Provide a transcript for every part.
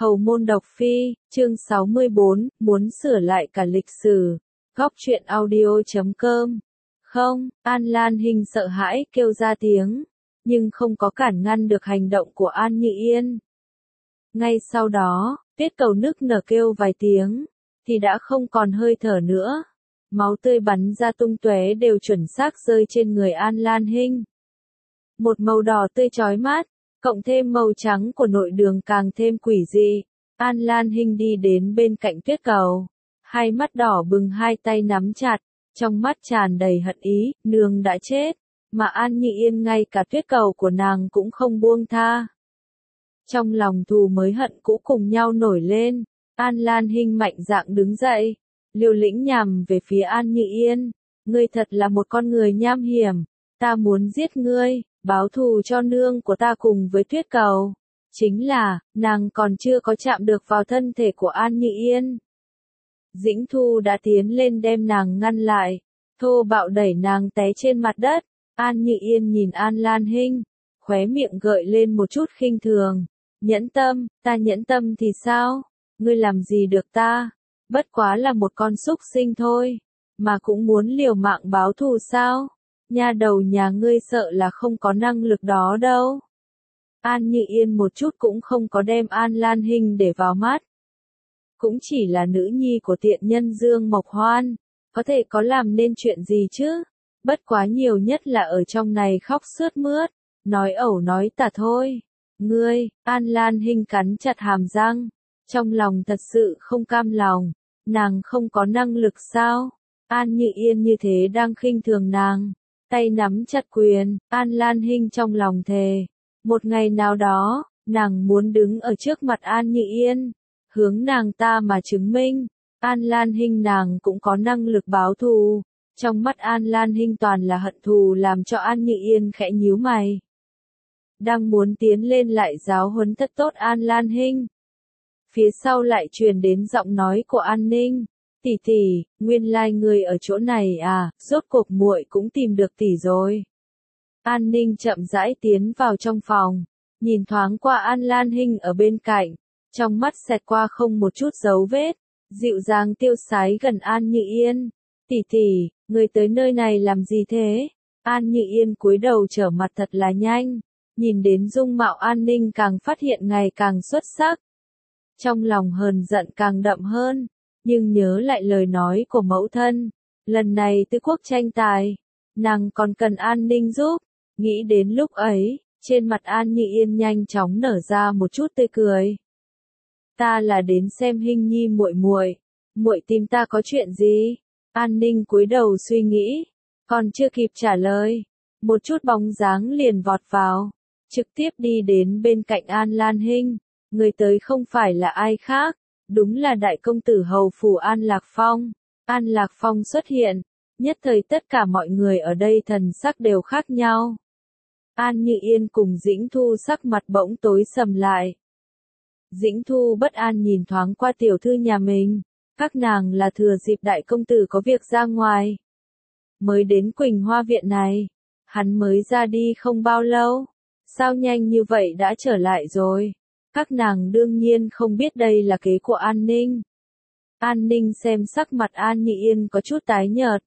Hầu môn độc phi, chương 64, muốn sửa lại cả lịch sử. Góc truyện audio.com. Không, An Lan Hinh sợ hãi kêu ra tiếng, nhưng không có cản ngăn được hành động của An Như Yên. Ngay sau đó, Tuyết Cầu nức nở kêu vài tiếng, thì đã không còn hơi thở nữa. Máu tươi bắn ra tung tóe đều chuẩn xác rơi trên người An Lan Hinh. Một màu đỏ tươi chói mắt, cộng thêm màu trắng của nội đường càng thêm quỷ dị. An Lan Hinh đi đến bên cạnh Tuyết Cầu, hai mắt đỏ bừng, hai tay nắm chặt, trong mắt tràn đầy hận ý, nương đã chết, mà An Như Yên ngay cả Tuyết Cầu của nàng cũng không buông tha. Trong lòng thù mới hận cũ cùng nhau nổi lên, An Lan Hinh mạnh dạn đứng dậy, liều lĩnh nhằm về phía An Như Yên. Ngươi thật là một con người nham hiểm, ta muốn giết ngươi, báo thù cho nương của ta cùng với Tuyết Cầu. Chính là, nàng còn chưa có chạm được vào thân thể của An Như Yên. Dĩnh Thu đã tiến lên đem nàng ngăn lại, thô bạo đẩy nàng té trên mặt đất. An Như Yên nhìn An Lan Hinh, khóe miệng gợi lên một chút khinh thường. Nhẫn tâm, ta nhẫn tâm thì sao? Ngươi làm gì được ta? Bất quá là một con súc sinh thôi, mà cũng muốn liều mạng báo thù sao? Nha đầu nhà ngươi sợ là không có năng lực đó đâu. An Như Yên một chút cũng không có đem An Lan Hinh để vào mắt. Cũng chỉ là nữ nhi của tiện nhân Dương Mộc Hoan, có thể có làm nên chuyện gì chứ? Bất quá nhiều nhất là ở trong này khóc sướt mướt, nói ẩu nói tả thôi. Ngươi, An Lan Hinh cắn chặt hàm răng, trong lòng thật sự không cam lòng, nàng không có năng lực sao? An Như Yên như thế đang khinh thường nàng, tay nắm chặt quyền. An Lan Hinh trong lòng thề, một ngày nào đó, nàng muốn đứng ở trước mặt An Như Yên, hướng nàng ta mà chứng minh, An Lan Hinh nàng cũng có năng lực báo thù. Trong mắt An Lan Hinh toàn là hận thù làm cho An Như Yên khẽ nhíu mày. Đang muốn tiến lên lại giáo huấn thật tốt An Lan Hinh. Phía sau lại truyền đến giọng nói của An Ninh. Tỷ tỷ, nguyên lai người ở chỗ này à, rốt cuộc muội cũng tìm được tỷ rồi. An Ninh chậm rãi tiến vào trong phòng, nhìn thoáng qua An Lan Hinh ở bên cạnh, trong mắt xẹt qua không một chút dấu vết, dịu dàng tiêu sái gần An Như Yên. Tỷ tỷ, người tới nơi này làm gì thế? An Như Yên cúi đầu trở mặt thật là nhanh, nhìn đến dung mạo An Ninh càng phát hiện ngày càng xuất sắc. Trong lòng hờn giận càng đậm hơn, nhưng nhớ lại lời nói của mẫu thân, lần này tứ quốc tranh tài, nàng còn cần An Ninh giúp. Nghĩ đến lúc ấy, trên mặt An Như Yên nhanh chóng nở ra một chút tươi cười. Ta là đến xem Hinh Nhi muội muội, muội tìm ta có chuyện gì? An Ninh cúi đầu suy nghĩ, còn chưa kịp trả lời, một chút bóng dáng liền vọt vào, trực tiếp đi đến bên cạnh An Lan Hinh. Người tới không phải là ai khác, đúng là đại công tử hầu phủ An Lạc Phong. An Lạc Phong xuất hiện, nhất thời tất cả mọi người ở đây thần sắc đều khác nhau. An Như Yên cùng Dĩnh Thu sắc mặt bỗng tối sầm lại. Dĩnh Thu bất an nhìn thoáng qua tiểu thư nhà mình, các nàng là thừa dịp đại công tử có việc ra ngoài. Mới đến Quỳnh Hoa viện này, hắn mới ra đi không bao lâu, sao nhanh như vậy đã trở lại rồi. Các nàng đương nhiên không biết đây là kế của An Ninh. An Ninh xem sắc mặt An Như Yên có chút tái nhợt.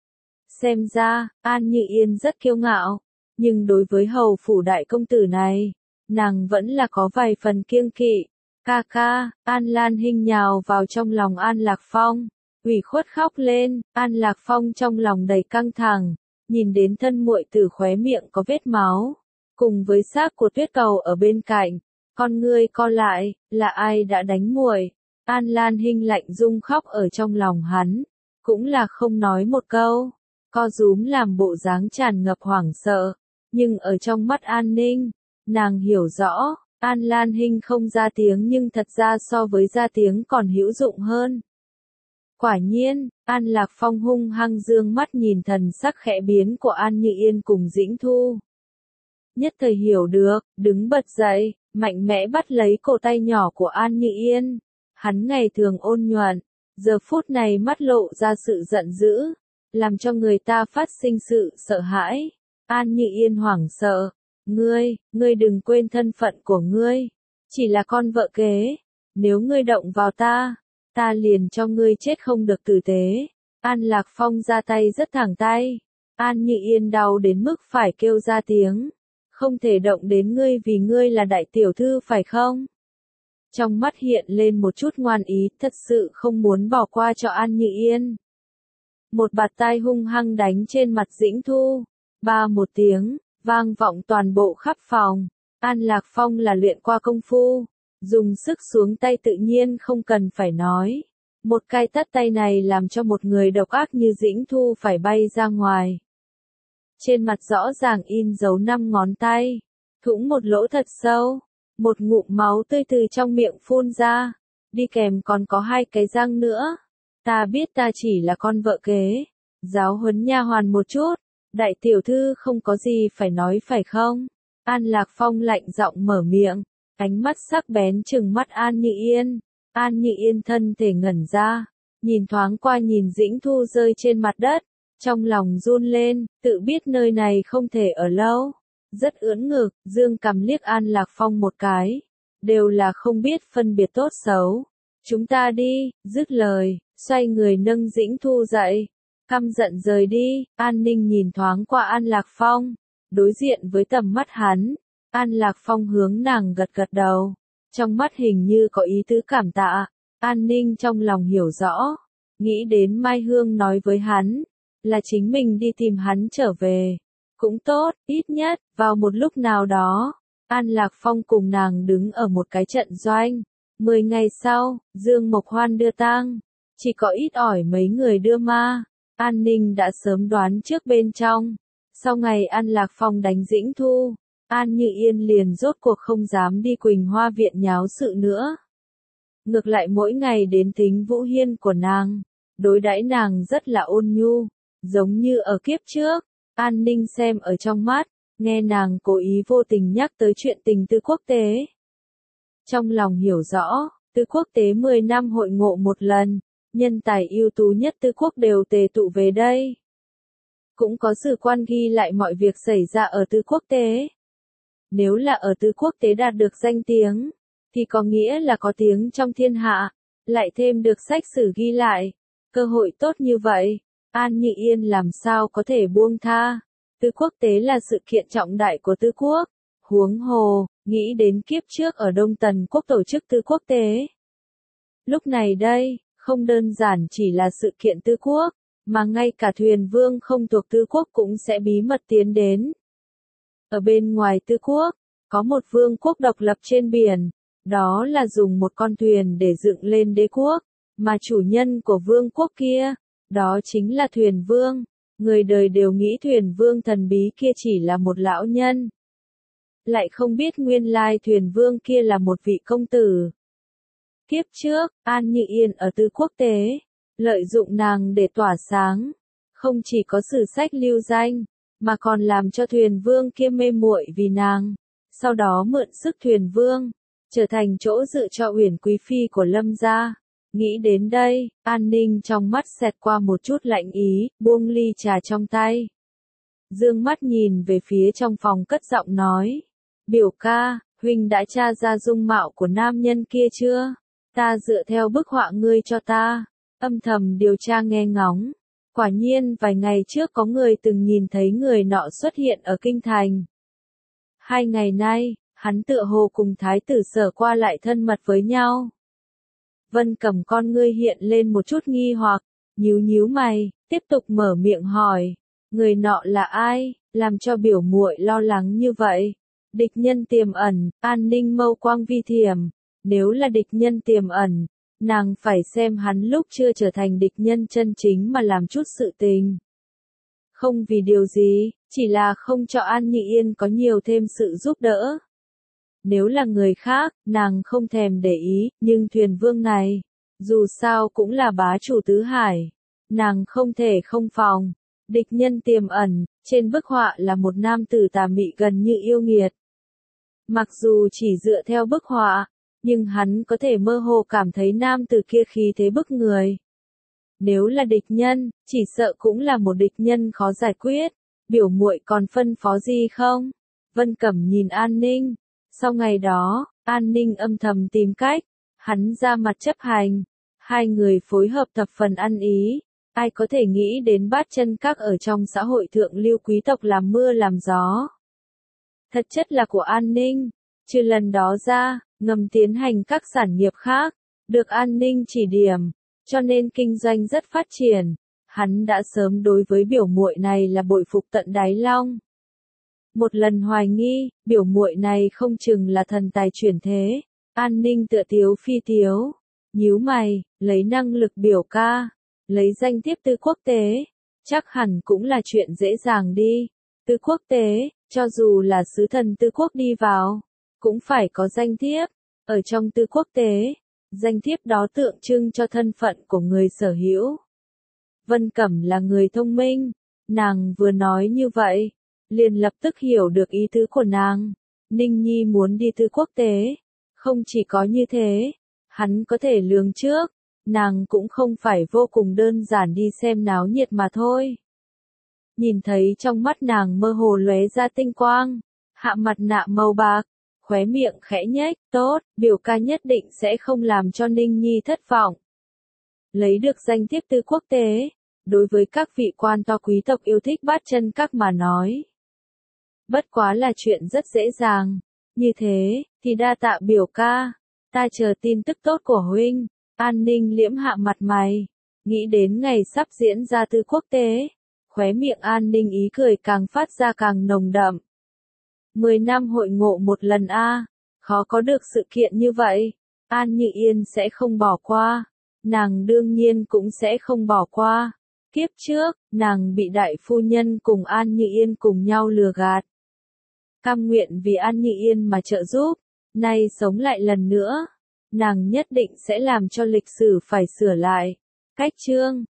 Xem ra, An Như Yên rất kiêu ngạo, nhưng đối với hầu phủ đại công tử này, nàng vẫn là có vài phần kiêng kỵ. Ca ca, An Lan Hinh nhào vào trong lòng An Lạc Phong, ủy khuất khóc lên. An Lạc Phong trong lòng đầy căng thẳng, nhìn đến thân muội tử khóe miệng có vết máu, cùng với xác của Tuyết Cầu ở bên cạnh. Con ngươi co lại, là ai đã đánh muội? An Lan Hinh lạnh rung khóc ở trong lòng hắn, cũng là không nói một câu, co rúm làm bộ dáng tràn ngập hoảng sợ, nhưng ở trong mắt An Ninh, nàng hiểu rõ, An Lan Hinh không ra tiếng nhưng thật ra so với ra tiếng còn hữu dụng hơn. Quả nhiên, An Lạc Phong hung hăng dương mắt nhìn thần sắc khẽ biến của An Như Yên cùng Dĩnh Thu. Nhất thời hiểu được, đứng bật dậy, mạnh mẽ bắt lấy cổ tay nhỏ của An Như Yên. Hắn ngày thường ôn nhuận, giờ phút này mắt lộ ra sự giận dữ, làm cho người ta phát sinh sự sợ hãi. An Như Yên hoảng sợ, ngươi đừng quên thân phận của ngươi, chỉ là con vợ kế, Nếu ngươi động vào ta liền cho ngươi chết không được tử tế. An Lạc Phong ra tay rất thẳng tay. An Như Yên đau đến mức phải kêu ra tiếng. Không thể động đến ngươi vì ngươi là đại tiểu thư phải không? Trong mắt hiện lên một chút ngoan ý, thật sự không muốn bỏ qua cho An Như Yên. Một bạt tai hung hăng đánh trên mặt Dĩnh Thu. Ba một tiếng, vang vọng toàn bộ khắp phòng. An Lạc Phong là luyện qua công phu. Dùng sức xuống tay tự nhiên không cần phải nói. Một cái tát tay này làm cho một người độc ác như Dĩnh Thu phải bay ra ngoài. Trên mặt rõ ràng in dấu 5 ngón tay. Thủng một lỗ thật sâu. Một ngụm máu tươi từ trong miệng phun ra. Đi kèm còn có 2 cái răng nữa. Ta biết ta chỉ là con vợ kế. Giáo huấn nha hoàn một chút. Đại tiểu thư không có gì phải nói phải không? An Lạc Phong lạnh giọng mở miệng. Ánh mắt sắc bén trừng mắt An Như Yên. An Như Yên thân thể ngẩn ra. Nhìn thoáng qua nhìn Dĩnh Thu rơi trên mặt đất. Trong lòng run lên, tự biết nơi này không thể ở lâu. Rất ưỡn ngực, dương cằm liếc An Lạc Phong một cái. Đều là không biết phân biệt tốt xấu. Chúng ta đi, dứt lời, xoay người nâng Dĩnh Thu dậy. Căm giận rời đi, An Ninh nhìn thoáng qua An Lạc Phong. Đối diện với tầm mắt hắn, An Lạc Phong hướng nàng gật gật đầu. Trong mắt hình như có ý tứ cảm tạ. An Ninh trong lòng hiểu rõ. Nghĩ đến Mai Hương nói với hắn. Là chính mình đi tìm hắn trở về. Cũng tốt, ít nhất, vào một lúc nào đó. An Lạc Phong cùng nàng đứng ở một cái trận doanh. 10 ngày sau, Dương Mộc Hoan đưa tang. Chỉ có ít ỏi mấy người đưa ma. An Ninh đã sớm đoán trước bên trong. Sau ngày An Lạc Phong đánh Dĩnh Thu, An Như Yên liền rốt cuộc không dám đi Quỳnh Hoa viện nháo sự nữa. Ngược lại mỗi ngày đến thính Vũ Hiên của nàng, đối đãi nàng rất là ôn nhu, giống như ở kiếp trước. An Ninh xem ở trong mắt, nghe nàng cố ý vô tình nhắc tới chuyện tình tư quốc tế. Trong lòng hiểu rõ, tư quốc tế 10 năm hội ngộ một lần, nhân tài ưu tú nhất tư quốc đều tề tụ về đây. Cũng có sử quan ghi lại mọi việc xảy ra ở tư quốc tế. Nếu là ở tư quốc tế đạt được danh tiếng, thì có nghĩa là có tiếng trong thiên hạ, lại thêm được sách sử ghi lại. Cơ hội tốt như vậy, An Như Yên làm sao có thể buông tha. Tư quốc tế là sự kiện trọng đại của tư quốc. Huống hồ, nghĩ đến kiếp trước ở Đông Tần quốc tổ chức tư quốc tế. Lúc này đây, không đơn giản chỉ là sự kiện tư quốc, mà ngay cả thuyền vương không thuộc tư quốc cũng sẽ bí mật tiến đến. Ở bên ngoài tư quốc, có một vương quốc độc lập trên biển, đó là dùng một con thuyền để dựng lên đế quốc, mà chủ nhân của vương quốc kia, đó chính là thuyền vương. Người đời đều nghĩ thuyền vương thần bí kia chỉ là một lão nhân. Lại không biết nguyên lai thuyền vương kia là một vị công tử. Kiếp trước, An Như Yên ở tư quốc tế, lợi dụng nàng để tỏa sáng. Không chỉ có sử sách lưu danh, mà còn làm cho thuyền vương kia mê muội vì nàng. Sau đó mượn sức thuyền vương, trở thành chỗ dựa cho Uyển Quý Phi của Lâm gia. Nghĩ đến đây, An Ninh trong mắt xẹt qua một chút lạnh ý, buông ly trà trong tay. Dương mắt nhìn về phía trong phòng cất giọng nói. Biểu ca, huynh đã tra ra dung mạo của nam nhân kia chưa? Ta dựa theo bức họa ngươi cho ta, âm thầm điều tra nghe ngóng. Quả nhiên vài ngày trước có người từng nhìn thấy người nọ xuất hiện ở kinh thành. 2 ngày nay, hắn tựa hồ cùng thái tử Sở qua lại thân mật với nhau. Vân Cẩm con ngươi hiện lên một chút nghi hoặc, nhíu nhíu mày, tiếp tục mở miệng hỏi, người nọ là ai, làm cho biểu muội lo lắng như vậy? Địch nhân tiềm ẩn, An Ninh mâu quang vi thiểm, nếu là địch nhân tiềm ẩn, nàng phải xem hắn lúc chưa trở thành địch nhân chân chính mà làm chút sự tình. Không vì điều gì, chỉ là không cho An Như Yên có nhiều thêm sự giúp đỡ. Nếu là người khác, nàng không thèm để ý, nhưng thuyền vương này, dù sao cũng là bá chủ tứ hải. Nàng không thể không phòng. Địch nhân tiềm ẩn, trên bức họa là một nam tử tà mị gần như yêu nghiệt. Mặc dù chỉ dựa theo bức họa, nhưng hắn có thể mơ hồ cảm thấy nam tử kia khí thế bức người. Nếu là địch nhân, chỉ sợ cũng là một địch nhân khó giải quyết. Biểu muội còn phân phó gì không? Vân Cẩm nhìn An Ninh. Sau ngày đó, An Ninh âm thầm tìm cách. Hắn ra mặt chấp hành. Hai người phối hợp thập phần ăn ý. Ai có thể nghĩ đến Bát Chân Các ở trong xã hội thượng lưu quý tộc làm mưa làm gió. Thật chất là của An Ninh. Trừ lần đó ra, ngầm tiến hành các sản nghiệp khác, được An Ninh chỉ điểm, cho nên kinh doanh rất phát triển. Hắn đã sớm đối với biểu muội này là bội phục tận đáy lòng. Một lần hoài nghi, biểu muội này không chừng là thần tài chuyển thế. An Ninh tựa tiếu phi tiếu, nhíu mày, lấy năng lực biểu ca, lấy danh thiếp tư quốc tế, chắc hẳn cũng là chuyện dễ dàng đi. Tư quốc tế, cho dù là sứ thần tư quốc đi vào, cũng phải có danh thiếp. Ở trong tư quốc tế, danh thiếp đó tượng trưng cho thân phận của người sở hữu. Vân Cẩm là người thông minh, nàng vừa nói như vậy, liền lập tức hiểu được ý tứ của nàng. Ninh Nhi muốn đi tư quốc tế, không chỉ có như thế, hắn có thể lường trước, nàng cũng không phải vô cùng đơn giản đi xem náo nhiệt mà thôi. Nhìn thấy trong mắt nàng mơ hồ lóe ra tinh quang, hạ mặt nạ màu bạc, khóe miệng khẽ nhếch, tốt, biểu ca nhất định sẽ không làm cho Ninh Nhi thất vọng. Lấy được danh thiếp tư quốc tế, đối với các vị quan to quý tộc yêu thích Bát Chân Các mà nói, bất quá là chuyện rất dễ dàng. Như thế, thì đa tạ biểu ca, ta chờ tin tức tốt của huynh. An Ninh liễm hạ mặt mày, nghĩ đến ngày sắp diễn ra tư quốc tế, khóe miệng An Ninh ý cười càng phát ra càng nồng đậm. 10 năm hội ngộ một lần a, khó có được sự kiện như vậy. An Như Yên sẽ không bỏ qua, nàng đương nhiên cũng sẽ không bỏ qua. Kiếp trước, nàng bị đại phu nhân cùng An Như Yên cùng nhau lừa gạt. Cam nguyện vì An Như Yên mà trợ giúp, nay sống lại lần nữa, nàng nhất định sẽ làm cho lịch sử phải sửa lại. Cách chương